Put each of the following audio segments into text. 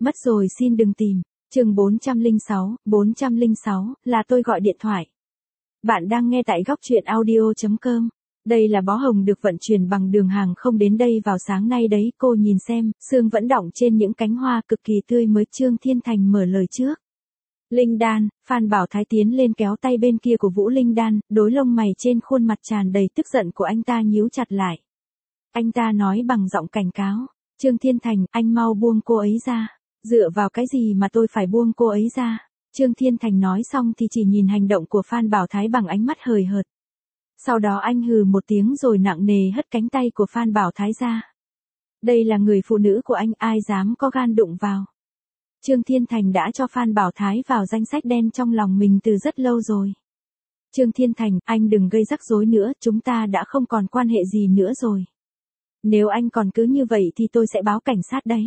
Mất rồi xin đừng tìm. Chương 406, là tôi gọi điện thoại. Bạn đang nghe tại góc truyện audio.com. Đây là bó hồng được vận chuyển bằng đường hàng không đến đây vào sáng nay đấy, cô nhìn xem, sương vẫn đọng trên những cánh hoa cực kỳ tươi mới. Trương Thiên Thành mở lời trước. Linh Đan, Phan Bảo Thái tiến lên kéo tay bên kia của Vũ Linh Đan, đôi lông mày trên khuôn mặt tràn đầy tức giận của anh ta nhíu chặt lại. Anh ta nói bằng giọng cảnh cáo, Trương Thiên Thành, anh mau buông cô ấy ra. Dựa vào cái gì mà tôi phải buông cô ấy ra? Trương Thiên Thành nói xong thì chỉ nhìn hành động của Phan Bảo Thái bằng ánh mắt hời hợt. Sau đó anh hừ một tiếng rồi nặng nề hất cánh tay của Phan Bảo Thái ra. Đây là người phụ nữ của anh, ai dám có gan đụng vào. Trương Thiên Thành đã cho Phan Bảo Thái vào danh sách đen trong lòng mình từ rất lâu rồi. Trương Thiên Thành, anh đừng gây rắc rối nữa, chúng ta đã không còn quan hệ gì nữa rồi. Nếu anh còn cứ như vậy thì tôi sẽ báo cảnh sát đấy.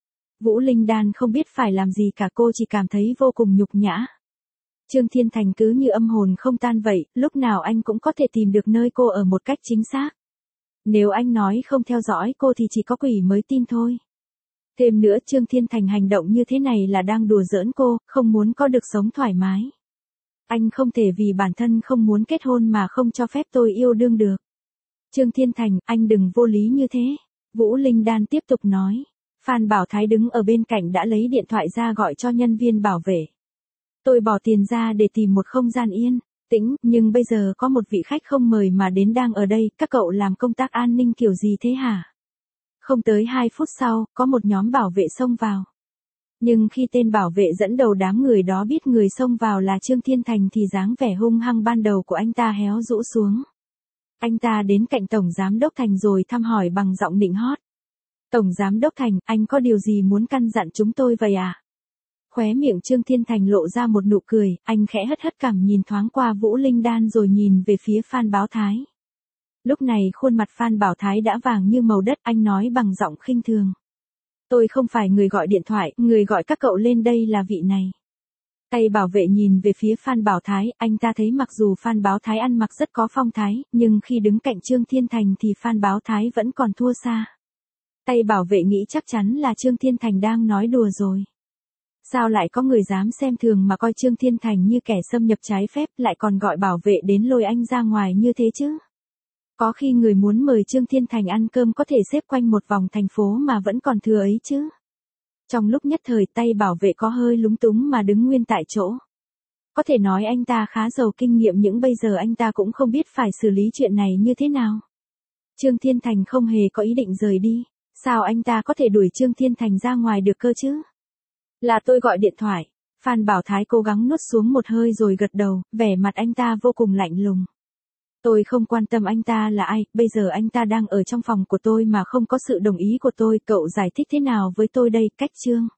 Vũ Linh Đan không biết phải làm gì cả, cô chỉ cảm thấy vô cùng nhục nhã. Trương Thiên Thành cứ như âm hồn không tan vậy, lúc nào anh cũng có thể tìm được nơi cô ở một cách chính xác. Nếu anh nói không theo dõi cô thì chỉ có quỷ mới tin thôi. Thêm nữa, Trương Thiên Thành hành động như thế này là đang đùa giỡn cô, không muốn có được sống thoải mái. Anh không thể vì bản thân không muốn kết hôn mà không cho phép tôi yêu đương được. Trương Thiên Thành, anh đừng vô lý như thế. Vũ Linh Đan tiếp tục nói. Phan Bảo Thái đứng ở bên cạnh đã lấy điện thoại ra gọi cho nhân viên bảo vệ. Tôi bỏ tiền ra để tìm một không gian yên tĩnh, nhưng bây giờ có một vị khách không mời mà đến đang ở đây, các cậu làm công tác an ninh kiểu gì thế hả? Không tới 2 phút sau, có một nhóm bảo vệ xông vào. Nhưng khi tên bảo vệ dẫn đầu đám người đó biết người xông vào là Trương Thiên Thành thì dáng vẻ hung hăng ban đầu của anh ta héo rũ xuống. Anh ta đến cạnh Tổng Giám Đốc Thành rồi thăm hỏi bằng giọng nịnh hót. Tổng Giám Đốc Thành, anh có điều gì muốn căn dặn chúng tôi vậy à? Khóe miệng Trương Thiên Thành lộ ra một nụ cười, anh khẽ hất hất cằm nhìn thoáng qua Vũ Linh Đan rồi nhìn về phía Phan Bảo Thái. Lúc này khuôn mặt Phan Bảo Thái đã vàng như màu đất, anh nói bằng giọng khinh thường. Tôi không phải người gọi điện thoại, người gọi các cậu lên đây là vị này. Tay bảo vệ nhìn về phía Phan Bảo Thái, anh ta thấy mặc dù Phan Bảo Thái ăn mặc rất có phong thái, nhưng khi đứng cạnh Trương Thiên Thành thì Phan Bảo Thái vẫn còn thua xa. Tay bảo vệ nghĩ chắc chắn là Trương Thiên Thành đang nói đùa rồi. Sao lại có người dám xem thường mà coi Trương Thiên Thành như kẻ xâm nhập trái phép, lại còn gọi bảo vệ đến lôi anh ra ngoài như thế chứ? Có khi người muốn mời Trương Thiên Thành ăn cơm có thể xếp quanh một vòng thành phố mà vẫn còn thừa ấy chứ. Trong lúc nhất thời tay bảo vệ có hơi lúng túng mà đứng nguyên tại chỗ. Có thể nói anh ta khá giàu kinh nghiệm nhưng bây giờ anh ta cũng không biết phải xử lý chuyện này như thế nào. Trương Thiên Thành không hề có ý định rời đi. Sao anh ta có thể đuổi Trương Thiên Thành ra ngoài được cơ chứ? Là tôi gọi điện thoại. Phan Bảo Thái cố gắng nuốt xuống một hơi rồi gật đầu, vẻ mặt anh ta vô cùng lạnh lùng. Tôi không quan tâm anh ta là ai, bây giờ anh ta đang ở trong phòng của tôi mà không có sự đồng ý của tôi, cậu giải thích thế nào với tôi đây, Cách Trương?